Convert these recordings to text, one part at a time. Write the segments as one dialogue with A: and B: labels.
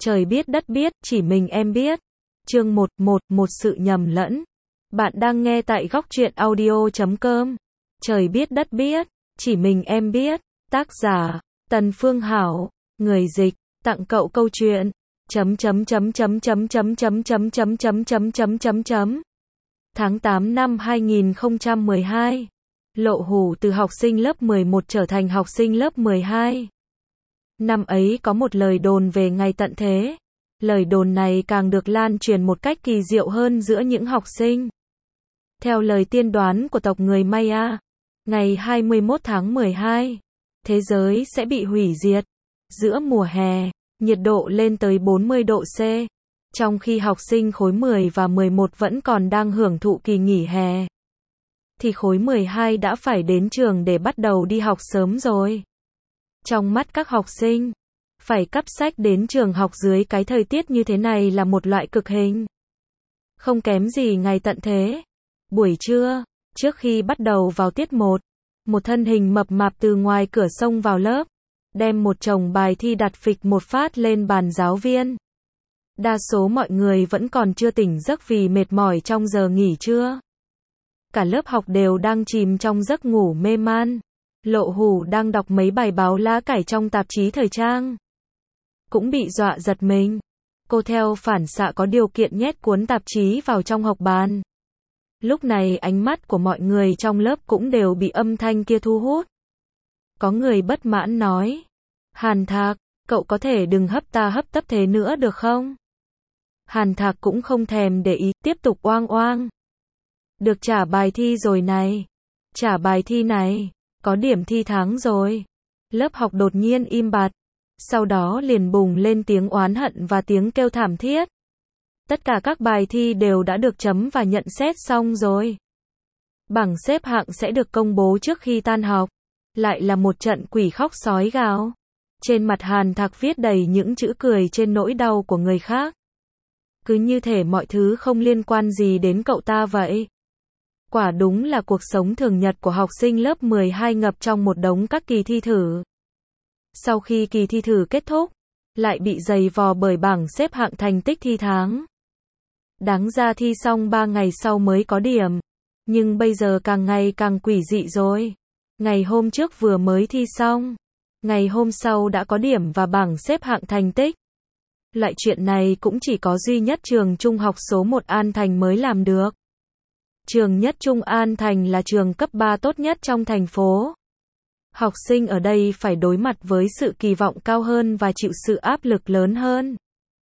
A: Trời biết đất biết, chỉ mình em biết. Chương 1, một sự nhầm lẫn. Bạn đang nghe tại góc truyện audio.com. Trời biết đất biết, chỉ mình em biết. Tác giả, Tần Phương Hảo. Người dịch, tặng cậu câu chuyện. Tháng 8 năm 2012. Lộ Hủ từ học sinh lớp 11 trở thành học sinh lớp 12. Năm ấy có một lời đồn về ngày tận thế. Lời đồn này càng được lan truyền một cách kỳ diệu hơn giữa những học sinh. Theo lời tiên đoán của tộc người Maya, ngày 21 tháng 12, thế giới sẽ bị hủy diệt. Giữa mùa hè, nhiệt độ lên tới 40 độ C. Trong khi học sinh khối 10 và 11 vẫn còn đang hưởng thụ kỳ nghỉ hè, thì khối 12 đã phải đến trường để bắt đầu đi học sớm rồi. Trong mắt các học sinh, phải cắp sách đến trường học dưới cái thời tiết như thế này là một loại cực hình. Không kém gì ngày tận thế. Buổi trưa, trước khi bắt đầu vào tiết 1, một thân hình mập mạp từ ngoài cửa xông vào lớp, đem một chồng bài thi đặt phịch một phát lên bàn giáo viên. Đa số mọi người vẫn còn chưa tỉnh giấc vì mệt mỏi trong giờ nghỉ trưa. Cả lớp học đều đang chìm trong giấc ngủ mê man. Lộ Hủ đang đọc mấy bài báo lá cải trong tạp chí thời trang, cũng bị dọa giật mình. Cô theo phản xạ có điều kiện nhét cuốn tạp chí vào trong hộc bàn. Lúc này ánh mắt của mọi người trong lớp cũng đều bị âm thanh kia thu hút. Có người bất mãn nói: Hàn Thạc, cậu có thể đừng hấp ta hấp tấp thế nữa được không? Hàn Thạc cũng không thèm để ý, tiếp tục oang oang. Được trả bài thi rồi này. Trả bài thi này. Có điểm thi tháng rồi. Lớp học đột nhiên im bặt. Sau đó liền bùng lên tiếng oán hận và tiếng kêu thảm thiết. Tất cả các bài thi đều đã được chấm và nhận xét xong rồi. Bảng xếp hạng sẽ được công bố trước khi tan học. Lại là một trận quỷ khóc sói gào. Trên mặt Hàn Thạc viết đầy những chữ cười trên nỗi đau của người khác. Cứ như thể mọi thứ không liên quan gì đến cậu ta vậy. Quả đúng là cuộc sống thường nhật của học sinh lớp 12 ngập trong một đống các kỳ thi thử. Sau khi kỳ thi thử kết thúc, lại bị giày vò bởi bảng xếp hạng thành tích thi tháng. Đáng ra thi xong 3 ngày sau mới có điểm. Nhưng bây giờ càng ngày càng quỷ dị rồi. Ngày hôm trước vừa mới thi xong, ngày hôm sau đã có điểm và bảng xếp hạng thành tích. Loại chuyện này cũng chỉ có duy nhất trường trung học số 1 An Thành mới làm được. Trường Nhất Trung An Thành là trường cấp 3 tốt nhất trong thành phố. Học sinh ở đây phải đối mặt với sự kỳ vọng cao hơn và chịu sự áp lực lớn hơn.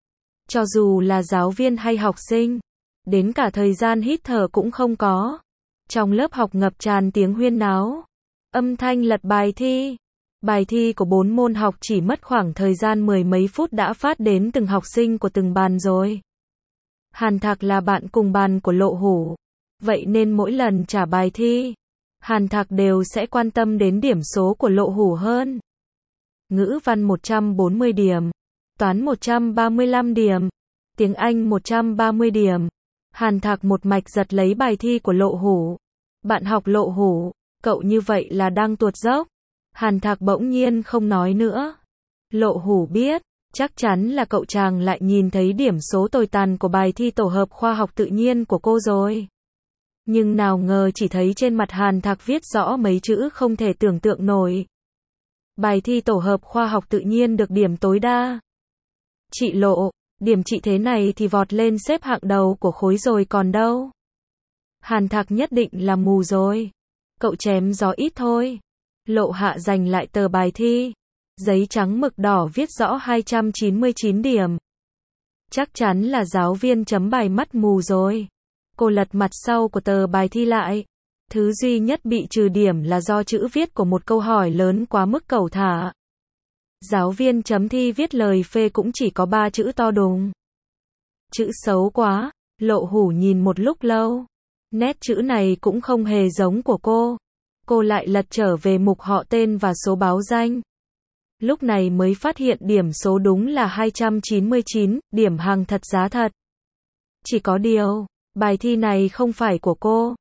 A: Cho dù là giáo viên hay học sinh, đến cả thời gian hít thở cũng không có. Trong lớp học ngập tràn tiếng huyên náo, âm thanh lật bài thi. Bài thi của 4 môn học chỉ mất khoảng thời gian mười mấy phút đã phát đến từng học sinh của từng bàn rồi. Hàn Thạc là bạn cùng bàn của Lộ Hủ. Vậy nên mỗi lần trả bài thi, Hàn Thạc đều sẽ quan tâm đến điểm số của Lộ Hủ hơn. Ngữ văn 140 điểm, toán 135 điểm, tiếng Anh 130 điểm. Hàn Thạc một mạch giật lấy bài thi của Lộ Hủ. Bạn học Lộ Hủ, cậu như vậy là đang tuột dốc. Hàn Thạc bỗng nhiên không nói nữa. Lộ Hủ biết, chắc chắn là cậu chàng lại nhìn thấy điểm số tồi tàn của bài thi tổ hợp khoa học tự nhiên của cô rồi. Nhưng nào ngờ chỉ thấy trên mặt Hàn Thạc viết rõ mấy chữ không thể tưởng tượng nổi. Bài thi tổ hợp khoa học tự nhiên được điểm tối đa. Chị Lộ, điểm chị thế này thì vọt lên xếp hạng đầu của khối rồi còn đâu. Hàn Thạc nhất định là mù rồi. Cậu chém gió ít thôi. Lộ hạ giành lại tờ bài thi. Giấy trắng mực đỏ viết rõ 299 điểm. Chắc chắn là giáo viên chấm bài mắt mù rồi. Cô lật mặt sau của tờ bài thi lại. Thứ duy nhất bị trừ điểm là do chữ viết của một câu hỏi lớn quá mức cẩu thả. Giáo viên chấm thi viết lời phê cũng chỉ có 3 chữ to đùng. Chữ xấu quá. Lộ Hủ nhìn một lúc lâu. Nét chữ này cũng không hề giống của cô. Cô lại lật trở về mục họ tên và số báo danh. Lúc này mới phát hiện điểm số đúng là 299, điểm hàng thật giá thật. Chỉ có điều, bài thi này không phải của cô.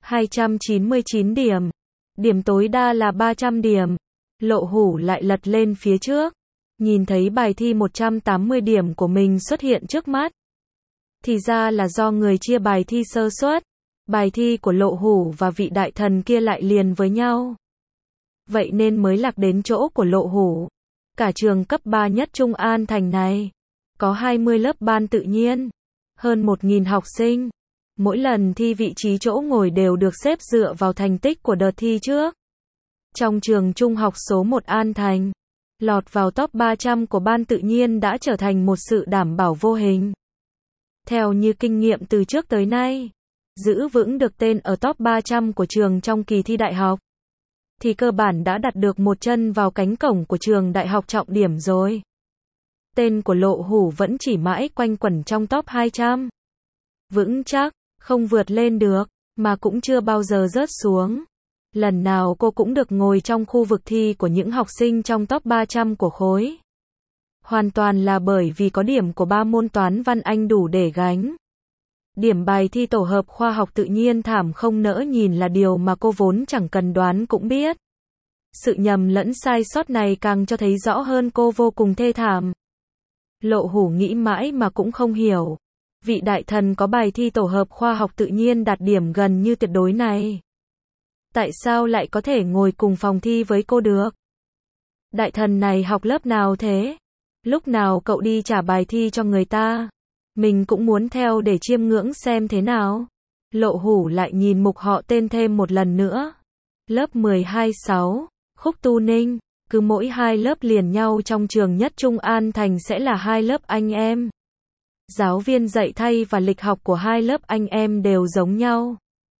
A: 299 điểm. Điểm tối đa là 300 điểm. Lộ Hủ lại lật lên phía trước. nhìn thấy bài thi 180 điểm của mình xuất hiện trước mắt. Thì ra là do người chia bài thi sơ suất, bài thi của Lộ Hủ và vị đại thần kia lại liền với nhau. Vậy nên mới lạc đến chỗ của Lộ Hủ. Cả trường cấp 3 nhất Trung An Thành này, có 20 lớp ban tự nhiên, hơn 1.000 học sinh. Mỗi lần thi vị trí chỗ ngồi đều được xếp dựa vào thành tích của đợt thi trước. Trong trường trung học số 1 An Thành, lọt vào top 300 của ban tự nhiên đã trở thành một sự đảm bảo vô hình. Theo như kinh nghiệm từ trước tới nay, giữ vững được tên ở top 300 của trường trong kỳ thi đại học, thì cơ bản đã đặt được một chân vào cánh cổng của trường đại học trọng điểm rồi. Tên của Lộ Hủ vẫn chỉ mãi quanh quẩn trong top 200. Vững chắc, không vượt lên được, mà cũng chưa bao giờ rớt xuống. Lần nào cô cũng được ngồi trong khu vực thi của những học sinh trong top 300 của khối. Hoàn toàn là bởi vì có điểm của 3 môn toán văn Anh đủ để gánh. Điểm bài thi tổ hợp khoa học tự nhiên thảm không nỡ nhìn là điều mà cô vốn chẳng cần đoán cũng biết. Sự nhầm lẫn sai sót này càng cho thấy rõ hơn cô vô cùng thê thảm. Lộ Hủ nghĩ mãi mà cũng không hiểu. Vị đại thần có bài thi tổ hợp khoa học tự nhiên đạt điểm gần như tuyệt đối này, tại sao lại có thể ngồi cùng phòng thi với cô được? Đại thần này học lớp nào thế? Lúc nào cậu đi trả bài thi cho người ta? Mình cũng muốn theo để chiêm ngưỡng xem thế nào. Lộ Hủ lại nhìn mục họ tên thêm một lần nữa. Lớp 12-6, Khúc Tu Ninh. Cứ mỗi 2 lớp liền nhau trong trường nhất Trung An Thành sẽ là 2 lớp anh em. Giáo viên dạy thay và lịch học của 2 lớp anh em đều giống nhau.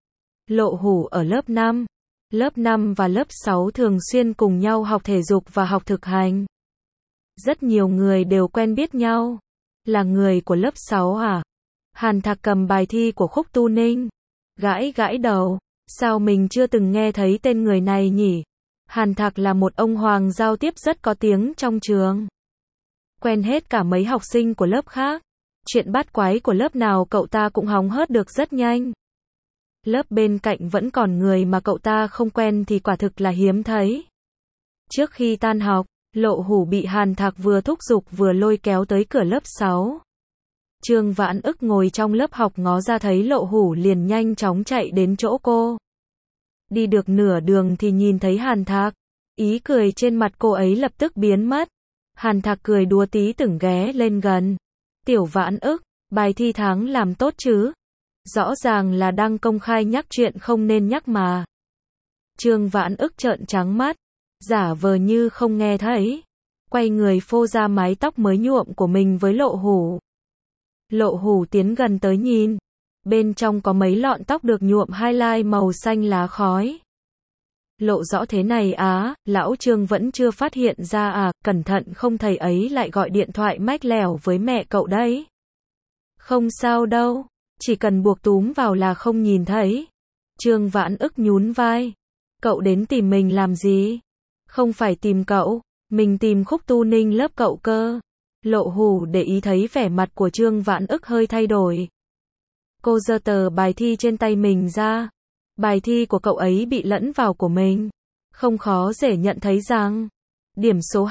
A: Lộ Hủ ở lớp 5. Lớp 5 và lớp 6 thường xuyên cùng nhau học thể dục và học thực hành. Rất nhiều người đều quen biết nhau. Là người của lớp 6 à? Hàn Thạc cầm bài thi của Khúc Tu Ninh, gãi gãi đầu. Sao mình chưa từng nghe thấy tên người này nhỉ? Hàn Thạc là một ông hoàng giao tiếp rất có tiếng trong trường. Quen hết cả mấy học sinh của lớp khác. Chuyện bát quái của lớp nào cậu ta cũng hóng hớt được rất nhanh. Lớp bên cạnh vẫn còn người mà cậu ta không quen thì quả thực là hiếm thấy. Trước khi tan học, Lộ Hủ bị Hàn Thạc vừa thúc giục vừa lôi kéo tới cửa lớp 6. Trương Vãn Ức ngồi trong lớp học ngó ra thấy Lộ Hủ liền nhanh chóng chạy đến chỗ cô. Đi được nửa đường thì nhìn thấy Hàn Thạc. Ý cười trên mặt cô ấy lập tức biến mất. Hàn Thạc cười đùa tí tưởng ghé lên gần. Tiểu Vãn Ức, bài thi tháng làm tốt chứ? Rõ ràng là đang công khai nhắc chuyện không nên nhắc mà. Trương Vãn Ức trợn trắng mắt, giả vờ như không nghe thấy. Quay người phô ra mái tóc mới nhuộm của mình với Lộ Hủ. Lộ Hủ tiến gần tới nhìn. Bên trong có mấy lọn tóc được nhuộm highlight màu xanh lá khói. Lộ rõ thế này á, lão Trương vẫn chưa phát hiện ra à, cẩn thận không thầy ấy lại gọi điện thoại mách lẻo với mẹ cậu đấy. Không sao đâu, chỉ cần buộc túm vào là không nhìn thấy. Trương Vãn Ức nhún vai. Cậu đến tìm mình làm gì? Không phải tìm cậu, mình tìm Khúc Tu Ninh lớp cậu cơ. Lộ Hủ để ý thấy vẻ mặt của Trương Vãn Ức hơi thay đổi. Cô giơ tờ bài thi trên tay mình ra. Bài thi của cậu ấy bị lẫn vào của mình. Không khó dễ nhận thấy rằng điểm số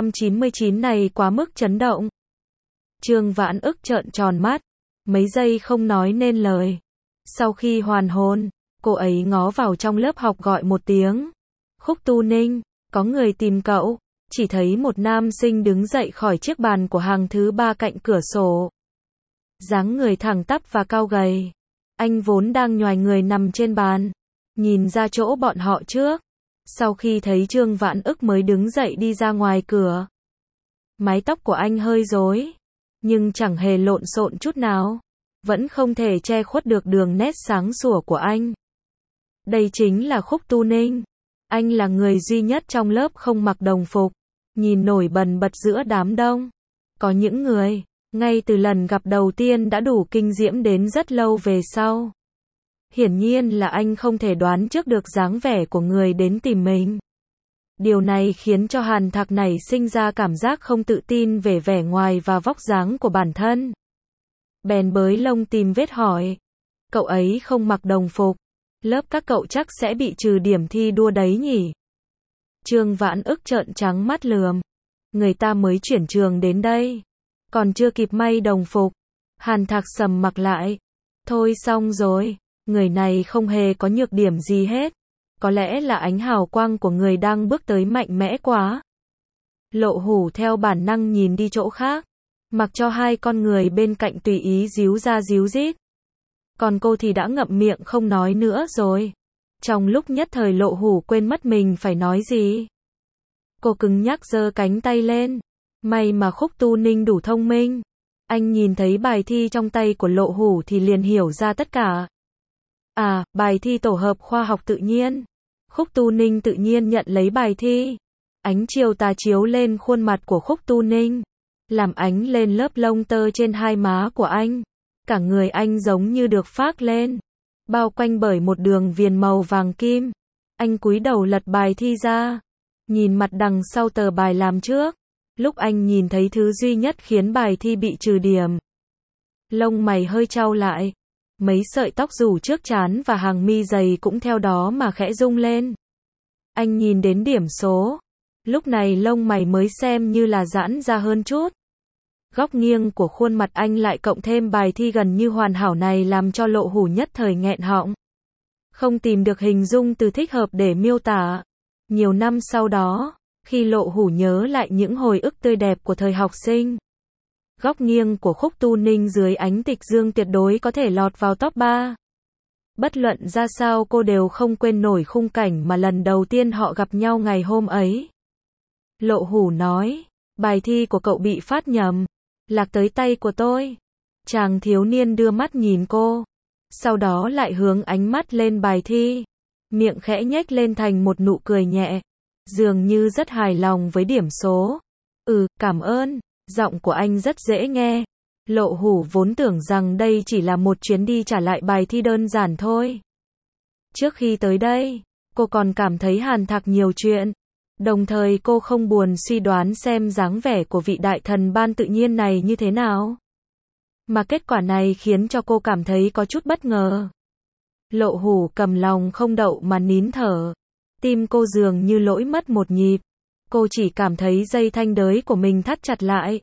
A: 299 này quá mức chấn động. Trương Vãn Ức trợn tròn mắt, mấy giây không nói nên lời. Sau khi hoàn hồn, cô ấy ngó vào trong lớp học gọi một tiếng. Khúc Tu Ninh, có người tìm cậu. Chỉ thấy một nam sinh đứng dậy khỏi chiếc bàn của hàng thứ 3 cạnh cửa sổ. Dáng người thẳng tắp và cao gầy. Anh vốn đang nhoài người nằm trên bàn, nhìn ra chỗ bọn họ trước. Sau khi thấy Trương Vãn Ức mới đứng dậy đi ra ngoài cửa. Mái tóc của anh hơi rối, nhưng chẳng hề lộn xộn chút nào. Vẫn không thể che khuất được đường nét sáng sủa của anh. Đây chính là Khúc Tu Ninh. Anh là người duy nhất trong lớp không mặc đồng phục, nhìn nổi bần bật giữa đám đông. Có những người, ngay từ lần gặp đầu tiên đã đủ kinh diễm đến rất lâu về sau. Hiển nhiên là anh không thể đoán trước được dáng vẻ của người đến tìm mình. Điều này khiến cho Hàn Thạc nảy sinh ra cảm giác không tự tin về vẻ ngoài và vóc dáng của bản thân. Bèn bới lông tìm vết hỏi. Cậu ấy không mặc đồng phục, lớp các cậu chắc sẽ bị trừ điểm thi đua đấy nhỉ? Trương Vãn Ức trợn trắng mắt lườm. người ta mới chuyển trường đến đây. Còn chưa kịp may đồng phục. Hàn Thạc sầm mặt lại. Thôi xong rồi, người này không hề có nhược điểm gì hết. Có lẽ là ánh hào quang của người đang bước tới mạnh mẽ quá. Lộ Hủ theo bản năng nhìn đi chỗ khác, mặc cho hai con người bên cạnh tùy ý díu ra díu dít. Còn cô thì đã ngậm miệng không nói nữa rồi. Trong lúc nhất thời Lộ Hủ quên mất mình phải nói gì. Cô cứng nhắc giơ cánh tay lên. May mà Khúc Tu Ninh đủ thông minh. Anh nhìn thấy bài thi trong tay của Lộ Hủ thì liền hiểu ra tất cả. À, bài thi tổ hợp khoa học tự nhiên. Khúc Tu Ninh tự nhiên nhận lấy bài thi. Ánh chiều tà chiếu lên khuôn mặt của Khúc Tu Ninh, làm ánh lên lớp lông tơ trên hai má của anh. Cả người anh giống như được phác lên, bao quanh bởi một đường viền màu vàng kim. Anh cúi đầu lật bài thi ra, nhìn mặt đằng sau tờ bài làm trước. Lúc anh nhìn thấy thứ duy nhất khiến bài thi bị trừ điểm, lông mày hơi chau lại, mấy sợi tóc rủ trước trán và hàng mi dày cũng theo đó mà khẽ rung lên. Anh nhìn đến điểm số, lúc này lông mày mới xem như là giãn ra hơn chút. Góc nghiêng của khuôn mặt anh lại cộng thêm bài thi gần như hoàn hảo này làm cho Lộ Hủ nhất thời nghẹn họng. Không tìm được hình dung từ thích hợp để miêu tả. Nhiều năm sau đó, khi Lộ Hủ nhớ lại những hồi ức tươi đẹp của thời học sinh, góc nghiêng của Khúc Tu Ninh dưới ánh tịch dương tuyệt đối có thể lọt vào top 3. Bất luận ra sao cô đều không quên nổi khung cảnh mà lần đầu tiên họ gặp nhau ngày hôm ấy. Lộ Hủ nói, bài thi của cậu bị phát nhầm, lạc tới tay của tôi. Chàng thiếu niên đưa mắt nhìn cô, sau đó lại hướng ánh mắt lên bài thi, miệng khẽ nhếch lên thành một nụ cười nhẹ, dường như rất hài lòng với điểm số. Cảm ơn, giọng của anh rất dễ nghe. Lộ Hủ vốn tưởng rằng đây chỉ là một chuyến đi trả lại bài thi đơn giản thôi. Trước khi tới đây, cô còn cảm thấy Hàn Thạc nhiều chuyện. Đồng thời cô không buồn suy đoán xem dáng vẻ của vị đại thần ban tự nhiên này như thế nào. Mà kết quả này khiến cho cô cảm thấy có chút bất ngờ. Lộ Hủ cầm lòng không đậu mà nín thở. Tim cô dường như lỗi mất một nhịp. Cô chỉ cảm thấy dây thanh đới của mình thắt chặt lại.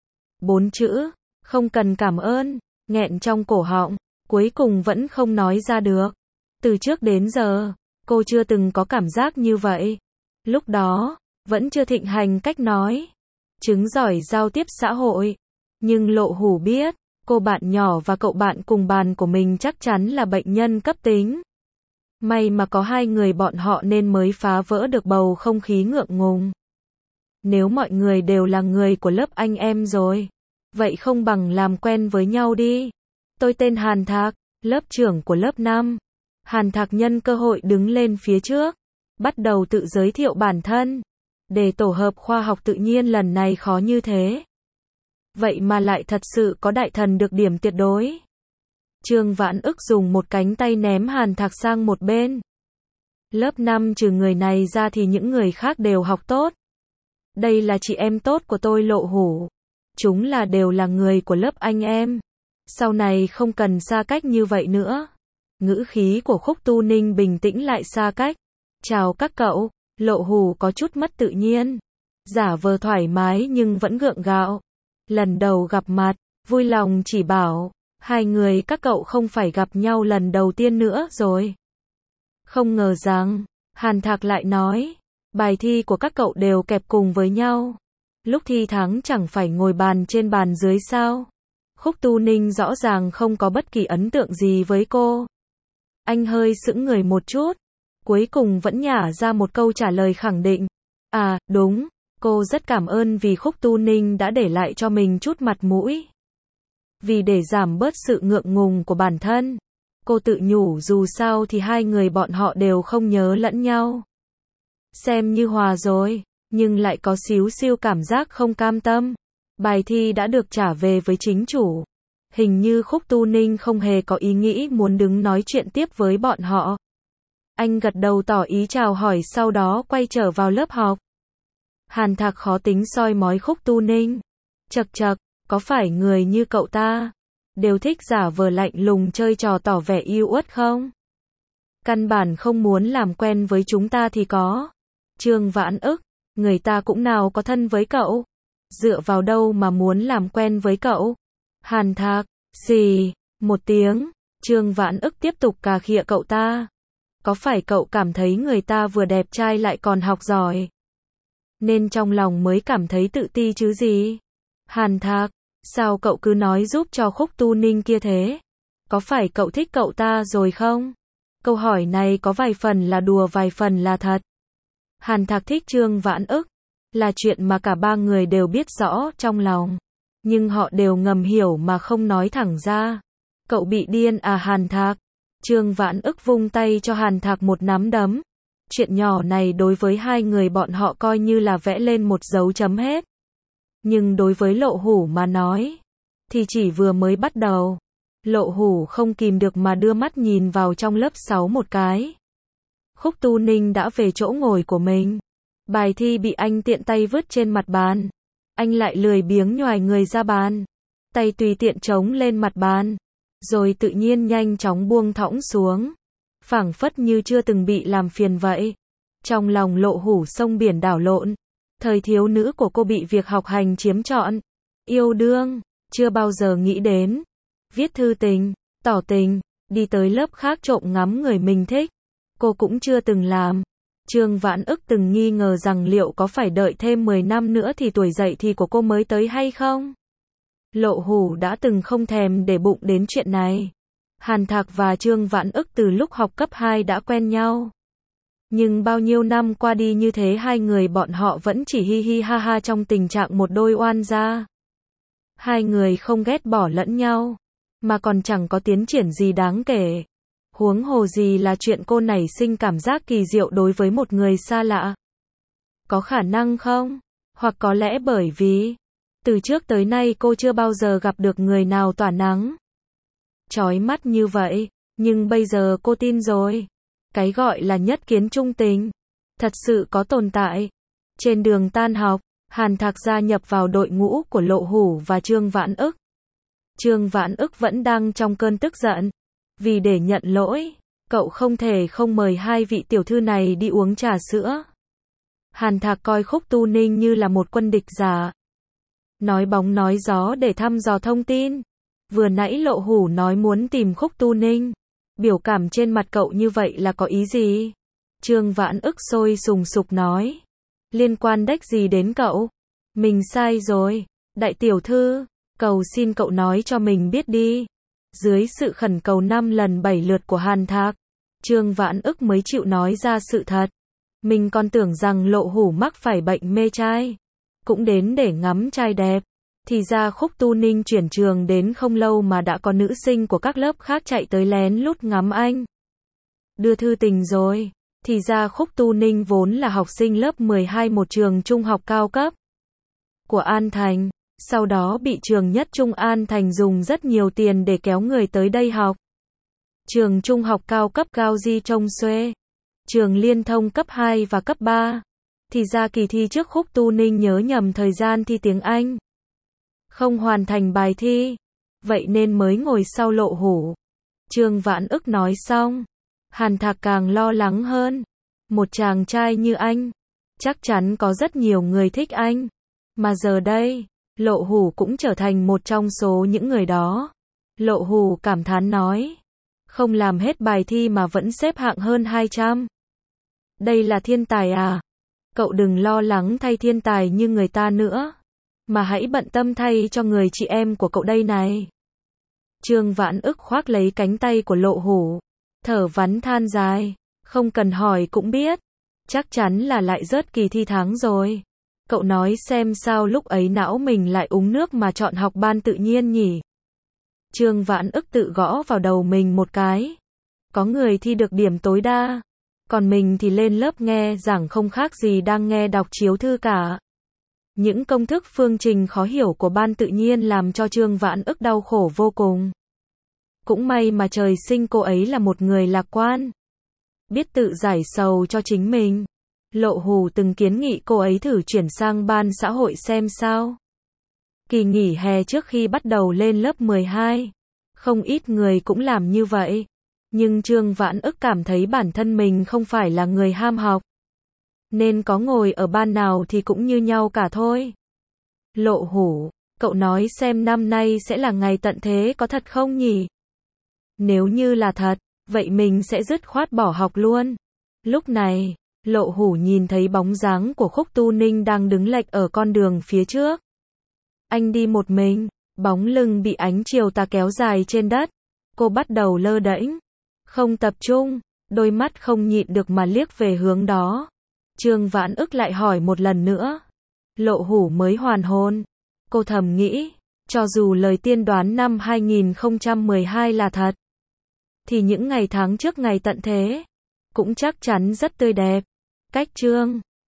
A: 4 chữ, không cần cảm ơn, nghẹn trong cổ họng, cuối cùng vẫn không nói ra được. Từ trước đến giờ, cô chưa từng có cảm giác như vậy. Lúc đó, vẫn chưa thịnh hành cách nói, chứng giỏi giao tiếp xã hội. Nhưng Lộ Hủ biết, cô bạn nhỏ và cậu bạn cùng bàn của mình chắc chắn là bệnh nhân cấp tính. May mà có hai người bọn họ nên mới phá vỡ được bầu không khí ngượng ngùng. Nếu mọi người đều là người của lớp anh em rồi, vậy không bằng làm quen với nhau đi. Tôi tên Hàn Thạc, lớp trưởng của lớp 5. Hàn Thạc nhân cơ hội đứng lên phía trước, bắt đầu tự giới thiệu bản thân. Đề tổ hợp khoa học tự nhiên lần này khó như thế, vậy mà lại thật sự có đại thần được điểm tuyệt đối. Trương Vãn Ức dùng một cánh tay ném Hàn Thạc sang một bên. Lớp 5 trừ người này ra thì những người khác đều học tốt. Đây là chị em tốt của tôi Lộ Hủ. Chúng đều là người của lớp anh em. Sau này không cần xa cách như vậy nữa. Ngữ khí của Khúc Tu Ninh bình tĩnh lại xa cách. Chào các cậu. Lộ Hủ có chút mất tự nhiên. Giả vờ thoải mái nhưng vẫn gượng gạo. Lần đầu gặp mặt, vui lòng chỉ bảo. Hai người các cậu không phải gặp nhau lần đầu tiên nữa rồi. Không ngờ rằng, Hàn Thạc lại nói, bài thi của các cậu đều kẹp cùng với nhau. Lúc thi thắng chẳng phải ngồi bàn trên bàn dưới sao? Khúc Tu Ninh rõ ràng không có bất kỳ ấn tượng gì với cô. Anh hơi sững người một chút, cuối cùng vẫn nhả ra một câu trả lời khẳng định. À, đúng, cô rất cảm ơn vì Khúc Tu Ninh đã để lại cho mình chút mặt mũi. Vì để giảm bớt sự ngượng ngùng của bản thân, cô tự nhủ dù sao thì hai người bọn họ đều không nhớ lẫn nhau. Xem như hòa rồi, nhưng lại có xíu xiu cảm giác không cam tâm. Bài thi đã được trả về với chính chủ. Hình như Khúc Tu Ninh không hề có ý nghĩ muốn đứng nói chuyện tiếp với bọn họ. Anh gật đầu tỏ ý chào hỏi sau đó quay trở vào lớp học. Hàn Thạc khó tính soi mói Khúc Tu Ninh. Chậc chậc, có phải người như cậu ta đều thích giả vờ lạnh lùng chơi trò tỏ vẻ yêu uất không? Căn bản không muốn làm quen với chúng ta thì có. Trương Vãn Ức, Người ta cũng nào có thân với cậu. Dựa vào đâu mà muốn làm quen với cậu? Hàn Thạc, xì, một tiếng, Trương Vãn Ức tiếp tục cà khịa cậu ta. Có phải cậu cảm thấy người ta vừa đẹp trai lại còn học giỏi, nên trong lòng mới cảm thấy tự ti chứ gì? Hàn Thạc, sao cậu cứ nói giúp cho Khúc Tu Ninh kia thế? Có phải cậu thích cậu ta rồi không? Câu hỏi này có vài phần là đùa vài phần là thật. Hàn Thạc thích Trương Vãn Ức, là chuyện mà cả ba người đều biết rõ trong lòng. Nhưng họ đều ngầm hiểu mà không nói thẳng ra. Cậu bị điên à Hàn Thạc? Trương Vãn Ức vung tay cho Hàn Thạc một nắm đấm. Chuyện nhỏ này đối với hai người bọn họ coi như là vẽ lên một dấu chấm hết. Nhưng đối với Lộ Hủ mà nói, thì chỉ vừa mới bắt đầu. Lộ Hủ không kìm được mà đưa mắt nhìn vào trong lớp 6 một cái. Khúc Tu Ninh đã về chỗ ngồi của mình. Bài thi bị anh tiện tay vứt trên mặt bàn. Anh lại lười biếng nhoài người ra bàn. Tay tùy tiện chống lên mặt bàn. Rồi tự nhiên nhanh chóng buông thõng xuống. Phảng phất như chưa từng bị làm phiền vậy. Trong lòng Lộ Hủ sông biển đảo lộn. Thời thiếu nữ của cô bị việc học hành chiếm trọn. Yêu đương, chưa bao giờ nghĩ đến. Viết thư tình, tỏ tình, đi tới lớp khác trộm ngắm người mình thích. Cô cũng chưa từng làm. Trương Vãn Ức từng nghi ngờ rằng liệu có phải đợi thêm 10 năm nữa thì tuổi dậy thì của cô mới tới hay không? Lộ Hủ đã từng không thèm để bụng đến chuyện này. Hàn Thạc và Trương Vãn Ức từ lúc học cấp 2 đã quen nhau. Nhưng bao nhiêu năm qua đi như thế hai người bọn họ vẫn chỉ hi hi ha ha trong tình trạng một đôi oan gia. Hai người không ghét bỏ lẫn nhau, mà còn chẳng có tiến triển gì đáng kể. Huống hồ gì là chuyện cô nảy sinh cảm giác kỳ diệu đối với một người xa lạ. Có khả năng không? Hoặc có lẽ bởi vì từ trước tới nay cô chưa bao giờ gặp được người nào tỏa nắng chói mắt như vậy, nhưng bây giờ cô tin rồi. Cái gọi là nhất kiến trung tình thật sự có tồn tại. Trên đường tan học, Hàn Thạc gia nhập vào đội ngũ của Lộ Hủ và Trương Vãn Ức. Trương Vãn Ức vẫn đang trong cơn tức giận. Vì để nhận lỗi, cậu không thể không mời hai vị tiểu thư này đi uống trà sữa. Hàn Thạc coi Khúc Tu Ninh như là một quân địch giả. Nói bóng nói gió để thăm dò thông tin. Vừa nãy Lộ Hủ nói muốn tìm Khúc Tu Ninh. Biểu cảm trên mặt cậu như vậy là có ý gì? Trương Vãn Ức sôi sùng sục nói. Liên quan đếch gì đến cậu? Mình sai rồi. Đại tiểu thư, cầu xin cậu nói cho mình biết đi. Dưới sự khẩn cầu 5 lần 7 lượt của Hàn Thạc, Trương Vãn Ức mới chịu nói ra sự thật. Mình còn tưởng rằng Lộ Hủ mắc phải bệnh mê trai, cũng đến để ngắm trai đẹp. Thì ra Khúc Tu Ninh chuyển trường đến không lâu mà đã có nữ sinh của các lớp khác chạy tới lén lút ngắm anh. Đưa thư tình rồi. Thì ra Khúc Tu Ninh vốn là học sinh lớp 12 một trường trung học cao cấp của An Thành. Sau đó bị trường nhất trung An Thành dùng rất nhiều tiền để kéo người tới đây học. Trường trung học cao cấp Cao Di Trông Xuê. Trường liên thông cấp 2 và cấp 3. Thì ra kỳ thi trước Khúc Tu Ninh nhớ nhầm thời gian thi tiếng Anh. Không hoàn thành bài thi. Vậy nên mới ngồi sau Lộ Hủ. Trương Vãn Ức nói xong. Hàn Thạc càng lo lắng hơn. Một chàng trai như anh, chắc chắn có rất nhiều người thích anh. Mà giờ đây, Lộ Hủ cũng trở thành một trong số những người đó. Lộ Hủ cảm thán nói. Không làm hết bài thi mà vẫn xếp hạng hơn 200. Đây là thiên tài à? Cậu đừng lo lắng thay thiên tài như người ta nữa. Mà hãy bận tâm thay cho người chị em của cậu đây này. Trương Vãn Ức khoác lấy cánh tay của Lộ Hủ. Thở vắn than dài. Không cần hỏi cũng biết. Chắc chắn là lại rớt kỳ thi tháng rồi. Cậu nói xem sao lúc ấy não mình lại uống nước mà chọn học ban tự nhiên nhỉ? Trương Vãn Ức tự gõ vào đầu mình một cái. Có người thi được điểm tối đa. Còn mình thì lên lớp nghe giảng không khác gì đang nghe đọc chiếu thư cả. Những công thức phương trình khó hiểu của ban tự nhiên làm cho Trương Vãn Ức đau khổ vô cùng. Cũng may mà trời sinh cô ấy là một người lạc quan. Biết tự giải sầu cho chính mình. Lộ Hủ từng kiến nghị cô ấy thử chuyển sang ban xã hội xem sao. Kỳ nghỉ hè trước khi bắt đầu lên lớp 12. Không ít người cũng làm như vậy. Nhưng Trương Vãn Ức cảm thấy bản thân mình không phải là người ham học. nên có ngồi ở ban nào thì cũng như nhau cả thôi. Lộ Hủ, cậu nói xem năm nay sẽ là ngày tận thế có thật không nhỉ? Nếu như là thật, vậy mình sẽ dứt khoát bỏ học luôn. Lúc này, Lộ Hủ nhìn thấy bóng dáng của Khúc Tu Ninh đang đứng lệch ở con đường phía trước. Anh đi một mình, bóng lưng bị ánh chiều tà kéo dài trên đất. Cô bắt đầu lơ đễnh, không tập trung, đôi mắt không nhịn được mà liếc về hướng đó. Trương Vãn Ức lại hỏi một lần nữa. Lộ Hủ mới hoàn hồn. Cô thầm nghĩ, cho dù lời tiên đoán năm 2012 là thật, thì những ngày tháng trước ngày tận thế cũng chắc chắn rất tươi đẹp. Cách chương